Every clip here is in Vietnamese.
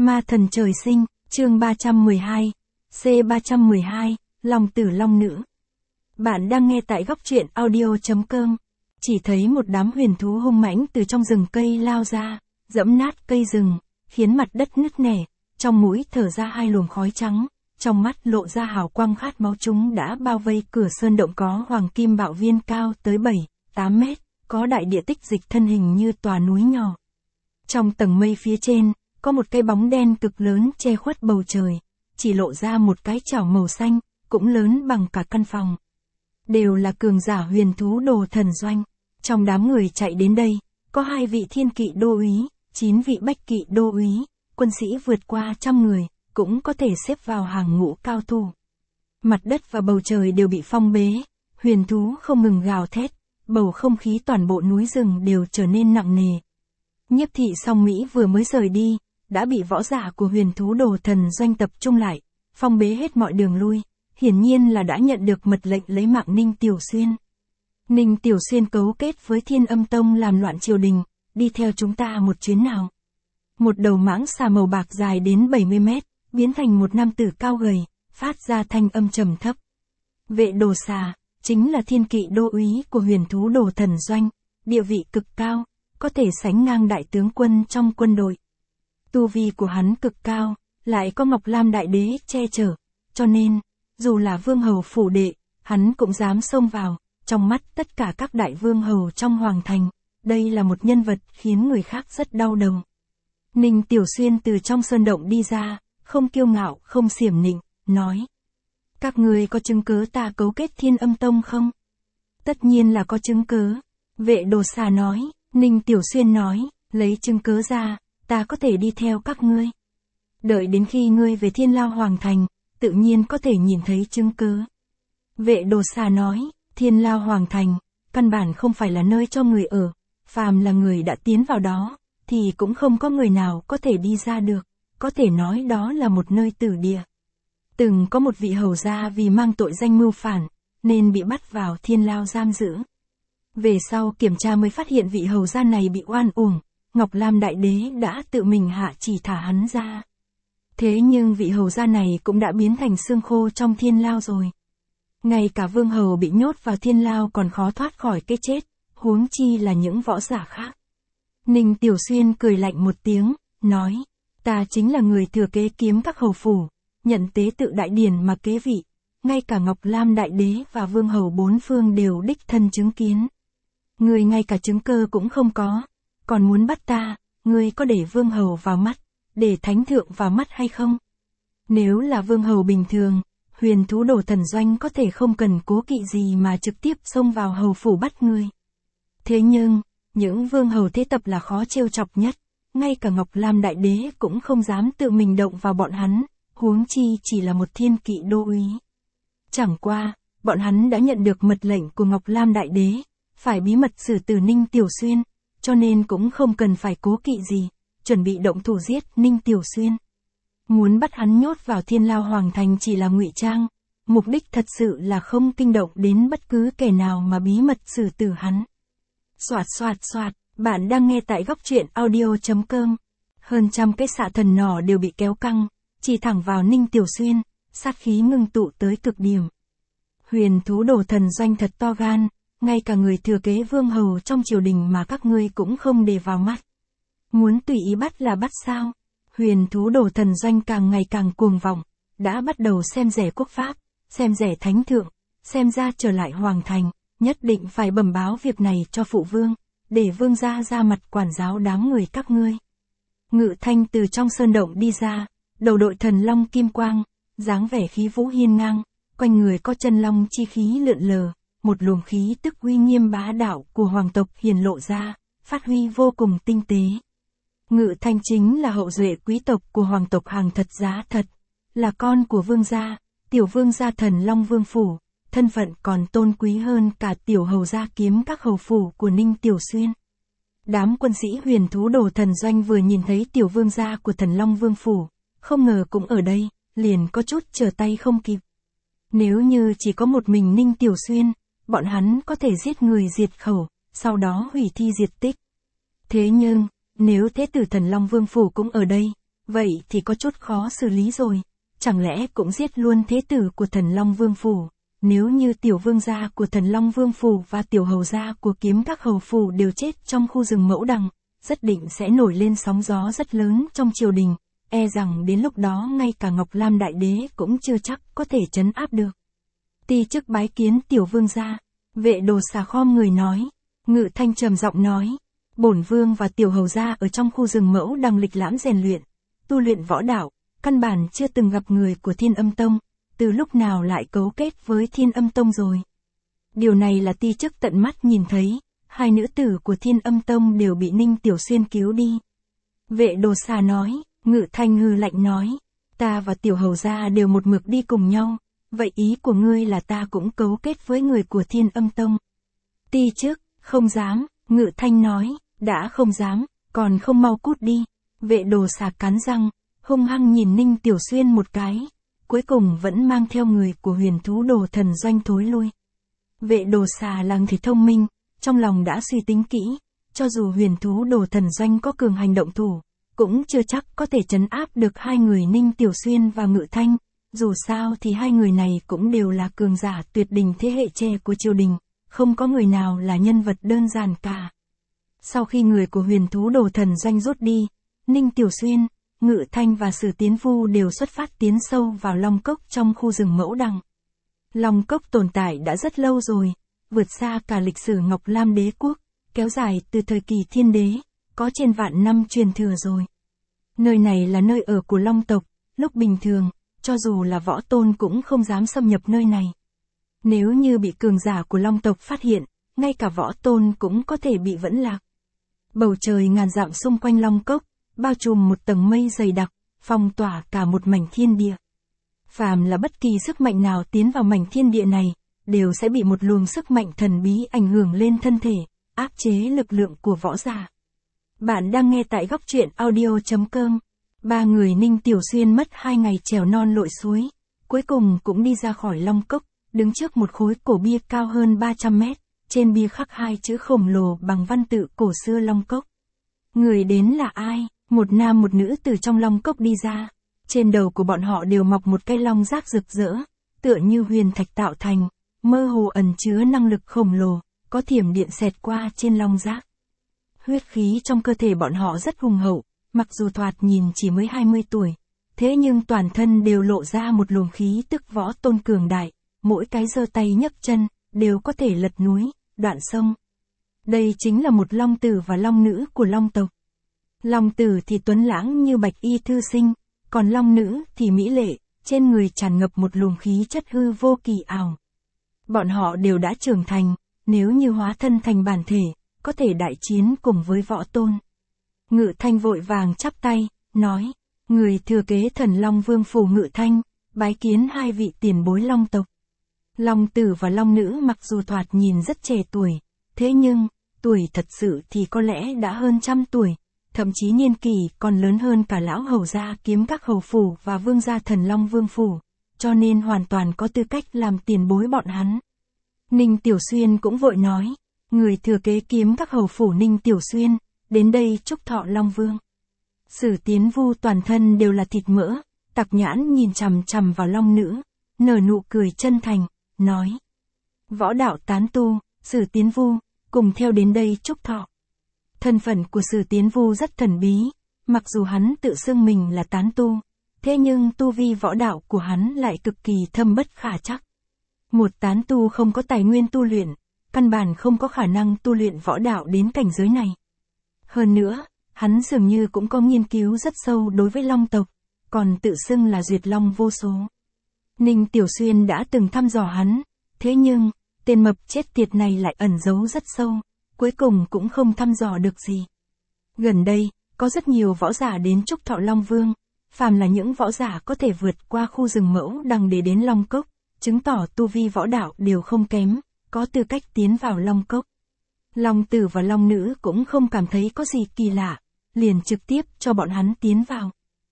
Ma thần trời sinh, chương 312, C312, Long tử long nữ. Bạn đang nghe tại góc truyện audio.com. Chỉ thấy một đám huyền thú hung mãnh từ trong rừng cây lao ra, dẫm nát cây rừng, khiến mặt đất nứt nẻ, trong mũi thở ra hai luồng khói trắng, trong mắt lộ ra hào quang khát máu. Chúng đã bao vây cửa sơn động có hoàng kim bạo viên cao tới 7-8 mét, có đại địa tích dịch thân hình như tòa núi nhỏ. Trong tầng mây phía trên, có một cái bóng đen cực lớn che khuất bầu trời, chỉ lộ ra một cái chảo màu xanh, cũng lớn bằng cả căn phòng. Đều là cường giả huyền thú đồ thần doanh. Trong đám người chạy đến đây, có 2 vị thiên kỵ đô úy, 9 vị bách kỵ đô úy, quân sĩ vượt qua 100 người, cũng có thể xếp vào hàng ngũ cao thủ. Mặt đất và bầu trời đều bị phong bế, huyền thú không ngừng gào thét, bầu không khí toàn bộ núi rừng đều trở nên nặng nề. Nhiếp thị song Mỹ vừa mới rời đi, đã bị võ giả của huyền thú đồ thần doanh tập trung lại, phong bế hết mọi đường lui, hiển nhiên là đã nhận được mật lệnh lấy mạng Ninh Tiểu Xuyên. Ninh Tiểu Xuyên cấu kết với Thiên Âm Tông làm loạn triều đình, đi theo chúng ta một chuyến nào. Một đầu mãng xà màu bạc dài đến 70 mét, biến thành một nam tử cao gầy, phát ra thanh âm trầm thấp. Vệ đồ xà, chính là thiên kỵ đô úy của huyền thú đồ thần doanh, địa vị cực cao, có thể sánh ngang đại tướng quân trong quân đội. Tu vi của hắn cực cao, lại có Ngọc Lam Đại Đế che chở, cho nên, dù là vương hầu phủ đệ, hắn cũng dám xông vào, trong mắt tất cả các đại vương hầu trong hoàng thành, đây là một nhân vật khiến người khác rất đau đầu. Ninh Tiểu Xuyên từ trong sơn động đi ra, không kiêu ngạo, không xiểm nịnh, nói. Các người có chứng cớ ta cấu kết Thiên Âm Tông không? Tất nhiên là có chứng cớ. Vệ đồ xà nói. Ninh Tiểu Xuyên nói, lấy chứng cớ ra, ta có thể đi theo các ngươi. Đợi đến khi ngươi về Thiên Lao Hoàng Thành, tự nhiên có thể nhìn thấy chứng cớ. Vệ đồ xà nói, Thiên Lao Hoàng Thành, căn bản không phải là nơi cho người ở, phàm là người đã tiến vào đó, thì cũng không có người nào có thể đi ra được, có thể nói đó là một nơi tử địa. Từng có một vị hầu gia vì mang tội danh mưu phản, nên bị bắt vào Thiên Lao giam giữ. Về sau kiểm tra mới phát hiện vị hầu gia này bị oan uổng, Ngọc Lam Đại Đế đã tự mình hạ chỉ thả hắn ra. Thế nhưng vị hầu gia này cũng đã biến thành xương khô trong Thiên Lao rồi. Ngay cả vương hầu bị nhốt vào Thiên Lao còn khó thoát khỏi cái chết, huống chi là những võ giả khác. Ninh Tiểu Xuyên cười lạnh một tiếng, nói, ta chính là người thừa kế kiếm các hầu phủ, nhận tế tự đại điển mà kế vị, ngay cả Ngọc Lam Đại Đế và vương hầu 4 phương đều đích thân chứng kiến. Ngươi ngay cả chứng cơ cũng không có, còn muốn bắt ta, ngươi có để vương hầu vào mắt, để thánh thượng vào mắt hay không? Nếu là vương hầu bình thường, huyền thú đồ thần doanh có thể không cần cố kỵ gì mà trực tiếp xông vào hầu phủ bắt ngươi. Thế nhưng, những vương hầu thế tập là khó trêu chọc nhất, ngay cả Ngọc Lam Đại Đế cũng không dám tự mình động vào bọn hắn, huống chi chỉ là một thiên kỵ đô úy. Chẳng qua, bọn hắn đã nhận được mật lệnh của Ngọc Lam Đại Đế, phải bí mật xử tử Ninh Tiểu Xuyên, cho nên cũng không cần phải cố kỵ gì, chuẩn bị động thủ giết Ninh Tiểu Xuyên. Muốn bắt hắn nhốt vào Thiên Lao Hoàng Thành chỉ là ngụy trang, mục đích thật sự là không kinh động đến bất cứ kẻ nào mà bí mật xử tử hắn. Soạt soạt soạt, bạn đang nghe tại góc truyện audio.com. Hơn 100 cái xạ thần nỏ đều bị kéo căng, chỉ thẳng vào Ninh Tiểu Xuyên, sát khí ngưng tụ tới cực điểm. Huyền thú đồ thần doanh thật to gan, ngay cả người thừa kế vương hầu trong triều đình mà các ngươi cũng không để vào mắt. Muốn tùy ý bắt là bắt sao? Huyền thú đồ thần doanh càng ngày càng cuồng vọng, đã bắt đầu xem rẻ quốc pháp, xem rẻ thánh thượng, xem ra trở lại hoàng thành, nhất định phải bẩm báo việc này cho phụ vương, để vương gia ra mặt quản giáo đám người các ngươi. Ngự Thanh từ trong sơn động đi ra, đầu đội thần long kim quang, dáng vẻ khí vũ hiên ngang, quanh người có chân long chi khí lượn lờ, một luồng khí tức uy nghiêm bá đạo của hoàng tộc hiển lộ ra, phát huy vô cùng tinh tế. Ngự Thanh chính là hậu duệ quý tộc của hoàng tộc hàng thật giá thật, là con của vương gia, tiểu vương gia Thần Long Vương phủ, thân phận còn tôn quý hơn cả tiểu hầu gia kiếm các hầu phủ của Ninh Tiểu Xuyên. Đám quân sĩ huyền thú đồ thần doanh vừa nhìn thấy tiểu vương gia của Thần Long Vương phủ, không ngờ cũng ở đây, liền có chút trở tay không kịp. Nếu như chỉ có một mình Ninh Tiểu Xuyên, bọn hắn có thể giết người diệt khẩu, sau đó hủy thi diệt tích. Thế nhưng, nếu Thế tử Thần Long Vương phủ cũng ở đây, vậy thì có chút khó xử lý rồi. Chẳng lẽ cũng giết luôn thế tử của Thần Long Vương Phủ? Nếu như tiểu vương gia của Thần Long Vương Phủ và tiểu hầu gia của Kiếm Các Hầu Phủ đều chết trong khu rừng Mẫu Đằng, rất định sẽ nổi lên sóng gió rất lớn trong triều đình, e rằng đến lúc đó ngay cả Ngọc Lam Đại Đế cũng chưa chắc có thể trấn áp được. Ti chức bái kiến tiểu vương gia, Vệ Đồ Xà khom người nói. Ngự Thanh trầm giọng nói, bổn vương và tiểu hầu gia ở trong khu rừng Mẫu Đằng lịch lãm rèn luyện, tu luyện võ đạo, căn bản chưa từng gặp người của Thiên Âm Tông, từ lúc nào lại cấu kết với Thiên Âm Tông rồi. Điều này là ti chức tận mắt nhìn thấy, hai nữ tử của Thiên Âm Tông đều bị Ninh Tiểu Xuyên cứu đi. Vệ Đồ Xà nói. Ngự Thanh hừ lạnh nói, ta và tiểu hầu gia đều một mực đi cùng nhau, vậy ý của ngươi là ta cũng cấu kết với người của Thiên Âm Tông. Ti chức, không dám, Ngự Thanh nói, đã không dám, còn không mau cút đi. Vệ Đồ Xà cắn răng, hung hăng nhìn Ninh Tiểu Xuyên một cái, cuối cùng vẫn mang theo người của Huyền Thú Đồ Thần Doanh thối lui. Vệ Đồ Xà là người thông minh, trong lòng đã suy tính kỹ, cho dù Huyền Thú Đồ Thần Doanh có cường hành động thủ, cũng chưa chắc có thể trấn áp được hai người Ninh Tiểu Xuyên và Ngự Thanh, dù sao thì hai người này cũng đều là cường giả tuyệt đỉnh thế hệ trẻ của triều đình, không có người nào là nhân vật đơn giản cả. Sau khi người của Huyền Thú Đồ Thần Doanh rút đi, Ninh Tiểu Xuyên, Ngự Thanh và Sử Tiến Vu đều xuất phát tiến sâu vào Long Cốc trong khu rừng Mẫu Đằng. Long Cốc tồn tại đã rất lâu rồi, vượt xa cả lịch sử Ngọc Lam Đế quốc, kéo dài từ thời kỳ Thiên Đế, có trên vạn năm truyền thừa rồi. Nơi này là nơi ở của Long tộc, lúc bình thường, cho dù là võ tôn cũng không dám xâm nhập nơi này. Nếu như bị cường giả của Long tộc phát hiện, ngay cả võ tôn cũng có thể bị vẫn lạc. Bầu trời ngàn dặm xung quanh Long Cốc, bao trùm một tầng mây dày đặc, phong tỏa cả một mảnh thiên địa. Phàm là bất kỳ sức mạnh nào tiến vào mảnh thiên địa này, đều sẽ bị một luồng sức mạnh thần bí ảnh hưởng lên thân thể, áp chế lực lượng của võ giả. Bạn đang nghe tại góc truyện audio.com. Ba người Ninh Tiểu Xuyên mất 2 ngày trèo non lội suối, cuối cùng cũng đi ra khỏi Long Cốc, đứng trước một khối cổ bia cao hơn 300 mét, trên bia khắc 2 chữ khổng lồ bằng văn tự cổ xưa Long Cốc. Người đến là ai? Một nam một nữ từ trong Long Cốc đi ra, trên đầu của bọn họ đều mọc một cây long giác rực rỡ, tựa như huyền thạch tạo thành, mơ hồ ẩn chứa năng lực khổng lồ, có thiểm điện xẹt qua trên long giác. Huyết khí trong cơ thể bọn họ rất hùng hậu, mặc dù thoạt nhìn chỉ mới 20 tuổi, thế nhưng toàn thân đều lộ ra một luồng khí tức võ tôn cường đại, mỗi cái giơ tay nhấc chân, đều có thể lật núi, đoạn sông. Đây chính là một long tử và long nữ của Long tộc. Long tử thì tuấn lãng như bạch y thư sinh, còn long nữ thì mỹ lệ, trên người tràn ngập một luồng khí chất hư vô kỳ ảo. Bọn họ đều đã trưởng thành, nếu như hóa thân thành bản thể, có thể đại chiến cùng với võ tôn. Ngự Thanh vội vàng chắp tay, nói, người thừa kế Thần Long Vương Phủ Ngự Thanh, bái kiến hai vị tiền bối Long tộc. Long tử và long nữ mặc dù thoạt nhìn rất trẻ tuổi, thế nhưng, tuổi thật sự thì có lẽ đã hơn 100 tuổi, thậm chí niên kỷ còn lớn hơn cả lão hầu gia Kiếm Các Hầu Phủ và vương gia Thần Long Vương Phủ, cho nên hoàn toàn có tư cách làm tiền bối bọn hắn. Ninh Tiểu Xuyên cũng vội nói, người thừa kế Kiếm Các Hầu Phủ Ninh Tiểu Xuyên, đến đây chúc thọ Long Vương. Sử Tiến Vu toàn thân đều là thịt mỡ, tặc nhãn nhìn chằm chằm vào long nữ, nở nụ cười chân thành, nói. Võ đạo tán tu, Sử Tiến Vu, cùng theo đến đây chúc thọ. Thân phận của Sử Tiến Vu rất thần bí, mặc dù hắn tự xưng mình là tán tu, thế nhưng tu vi võ đạo của hắn lại cực kỳ thâm bất khả chắc. Một tán tu không có tài nguyên tu luyện, căn bản không có khả năng tu luyện võ đạo đến cảnh giới này. Hơn nữa, hắn dường như cũng có nghiên cứu rất sâu đối với long tộc, còn tự xưng là duyệt long vô số. Ninh Tiểu Xuyên đã từng thăm dò hắn, thế nhưng, tên mập chết tiệt này lại ẩn giấu rất sâu, cuối cùng cũng không thăm dò được gì. Gần đây, có rất nhiều võ giả đến chúc thọ Long Vương, phàm là những võ giả có thể vượt qua khu rừng Mẫu Đằng để đến Long Cốc, chứng tỏ tu vi võ đạo đều không kém, có tư cách tiến vào Long Cốc. Long tử và long nữ cũng không cảm thấy có gì kỳ lạ, liền trực tiếp cho bọn hắn tiến vào.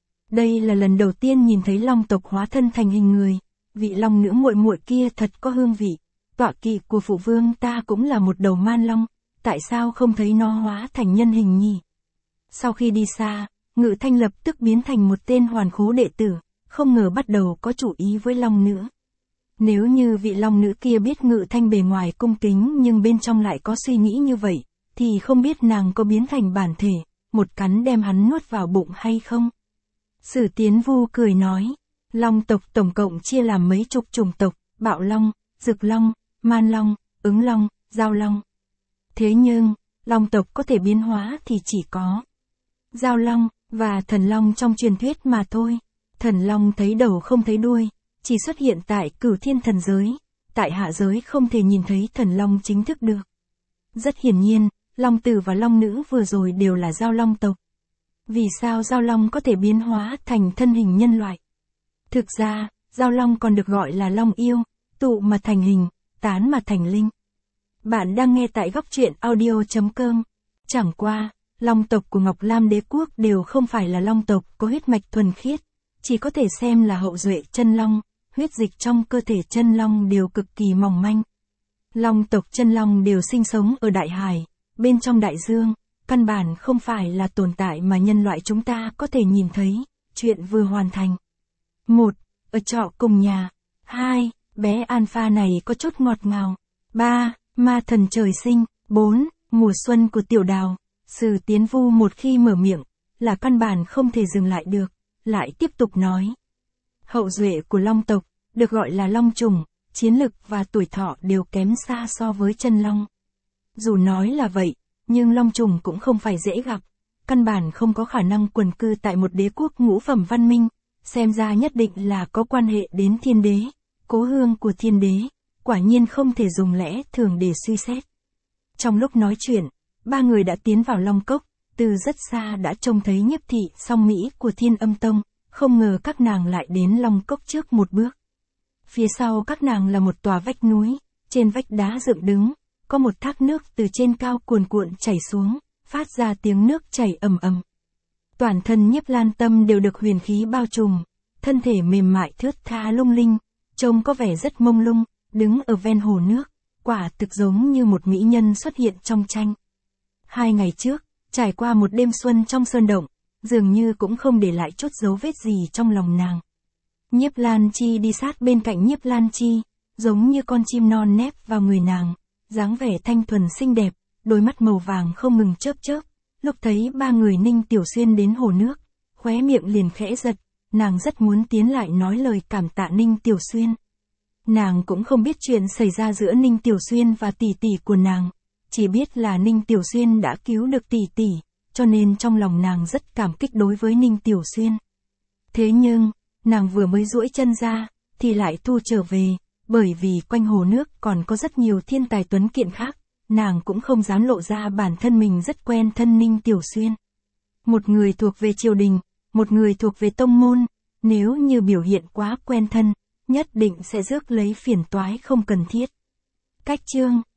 Đây là lần đầu tiên nhìn thấy long tộc hóa thân thành hình người, vị long nữ muội muội kia thật có hương vị, tọa kỵ của phụ vương ta cũng là một đầu man long, tại sao không thấy nó hóa thành nhân hình nhỉ? Sau khi đi xa, Ngự Thanh lập tức biến thành một tên hoàn khố đệ tử, không ngờ bắt đầu có chủ ý với Long Nữ. Nếu như vị Long Nữ kia biết Ngự Thanh bề ngoài cung kính nhưng bên trong lại có suy nghĩ như vậy, thì không biết nàng có biến thành bản thể, một cắn đem hắn nuốt vào bụng hay không? Sử Tiến Vu cười nói, Long tộc tổng cộng chia làm mấy chục chủng tộc, Bạo Long, Dực Long, Man Long, Ứng Long, Giao Long. Thế nhưng, Long tộc có thể biến hóa thì chỉ có Giao Long và Thần Long trong truyền thuyết mà thôi. Thần Long thấy đầu không thấy đuôi, chỉ xuất hiện tại Cửu Thiên thần giới, tại hạ giới không thể nhìn thấy Thần Long chính thức được. Rất hiển nhiên, Long Tử và Long Nữ vừa rồi đều là Giao Long tộc. Vì sao Giao Long có thể biến hóa thành thân hình nhân loại? Thực ra, Giao Long còn được gọi là Long Yêu, tụ mà thành hình, tán mà thành linh. Bạn đang nghe tại góc truyện audio.com. Chẳng qua, Long tộc của Ngọc Lam Đế Quốc đều không phải là Long tộc có huyết mạch thuần khiết, chỉ có thể xem là hậu duệ chân Long, huyết dịch trong cơ thể chân Long đều cực kỳ mỏng manh. Long tộc chân Long đều sinh sống ở Đại Hải, bên trong Đại Dương, căn bản không phải là tồn tại mà nhân loại chúng ta có thể nhìn thấy. Chuyện vừa hoàn thành. 1. Ở trọ cùng nhà. 2. Bé Alpha này có chút ngọt ngào. 3. Ma thần trời sinh. 4. Mùa xuân của Tiểu Đào. Sử Tiến Vu một khi mở miệng, là căn bản không thể dừng lại được, lại tiếp tục nói. Hậu duệ của Long tộc, được gọi là Long trùng, chiến lực và tuổi thọ đều kém xa so với chân Long. Dù nói là vậy, nhưng Long trùng cũng không phải dễ gặp, căn bản không có khả năng quần cư tại một đế quốc ngũ phẩm văn minh, xem ra nhất định là có quan hệ đến Thiên Đế, cố hương của Thiên Đế, quả nhiên không thể dùng lẽ thường để suy xét. Trong lúc nói chuyện, ba người đã tiến vào Long Cốc, từ rất xa đã trông thấy Nhiếp thị song Mỹ của Thiên Âm Tông, không ngờ các nàng lại đến Long Cốc trước một bước. Phía sau các nàng là một tòa vách núi, trên vách đá dựng đứng, có một thác nước từ trên cao cuồn cuộn chảy xuống, phát ra tiếng nước chảy ầm ầm. Toàn thân Nhiếp Lan Tâm đều được huyền khí bao trùm, thân thể mềm mại thướt tha lung linh, trông có vẻ rất mông lung, đứng ở ven hồ nước, quả thực giống như một mỹ nhân xuất hiện trong tranh. 2 ngày trước, trải qua một đêm xuân trong sơn động, dường như cũng không để lại chút dấu vết gì trong lòng nàng. Nhiếp Lan Chi đi sát bên cạnh Nhiếp Lan Chi, giống như con chim non nép vào người nàng, dáng vẻ thanh thuần xinh đẹp, đôi mắt màu vàng không ngừng chớp chớp. Lúc thấy ba người Ninh Tiểu Xuyên đến hồ nước, khóe miệng liền khẽ giật, nàng rất muốn tiến lại nói lời cảm tạ Ninh Tiểu Xuyên. Nàng cũng không biết chuyện xảy ra giữa Ninh Tiểu Xuyên và tỷ tỷ của nàng, chỉ biết là Ninh Tiểu Xuyên đã cứu được tỷ tỷ, cho nên trong lòng nàng rất cảm kích đối với Ninh Tiểu Xuyên. Thế nhưng, nàng vừa mới duỗi chân ra, thì lại thu trở về, bởi vì quanh hồ nước còn có rất nhiều thiên tài tuấn kiện khác, nàng cũng không dám lộ ra bản thân mình rất quen thân Ninh Tiểu Xuyên. Một người thuộc về triều đình, một người thuộc về tông môn, nếu như biểu hiện quá quen thân, nhất định sẽ rước lấy phiền toái không cần thiết. Cách chương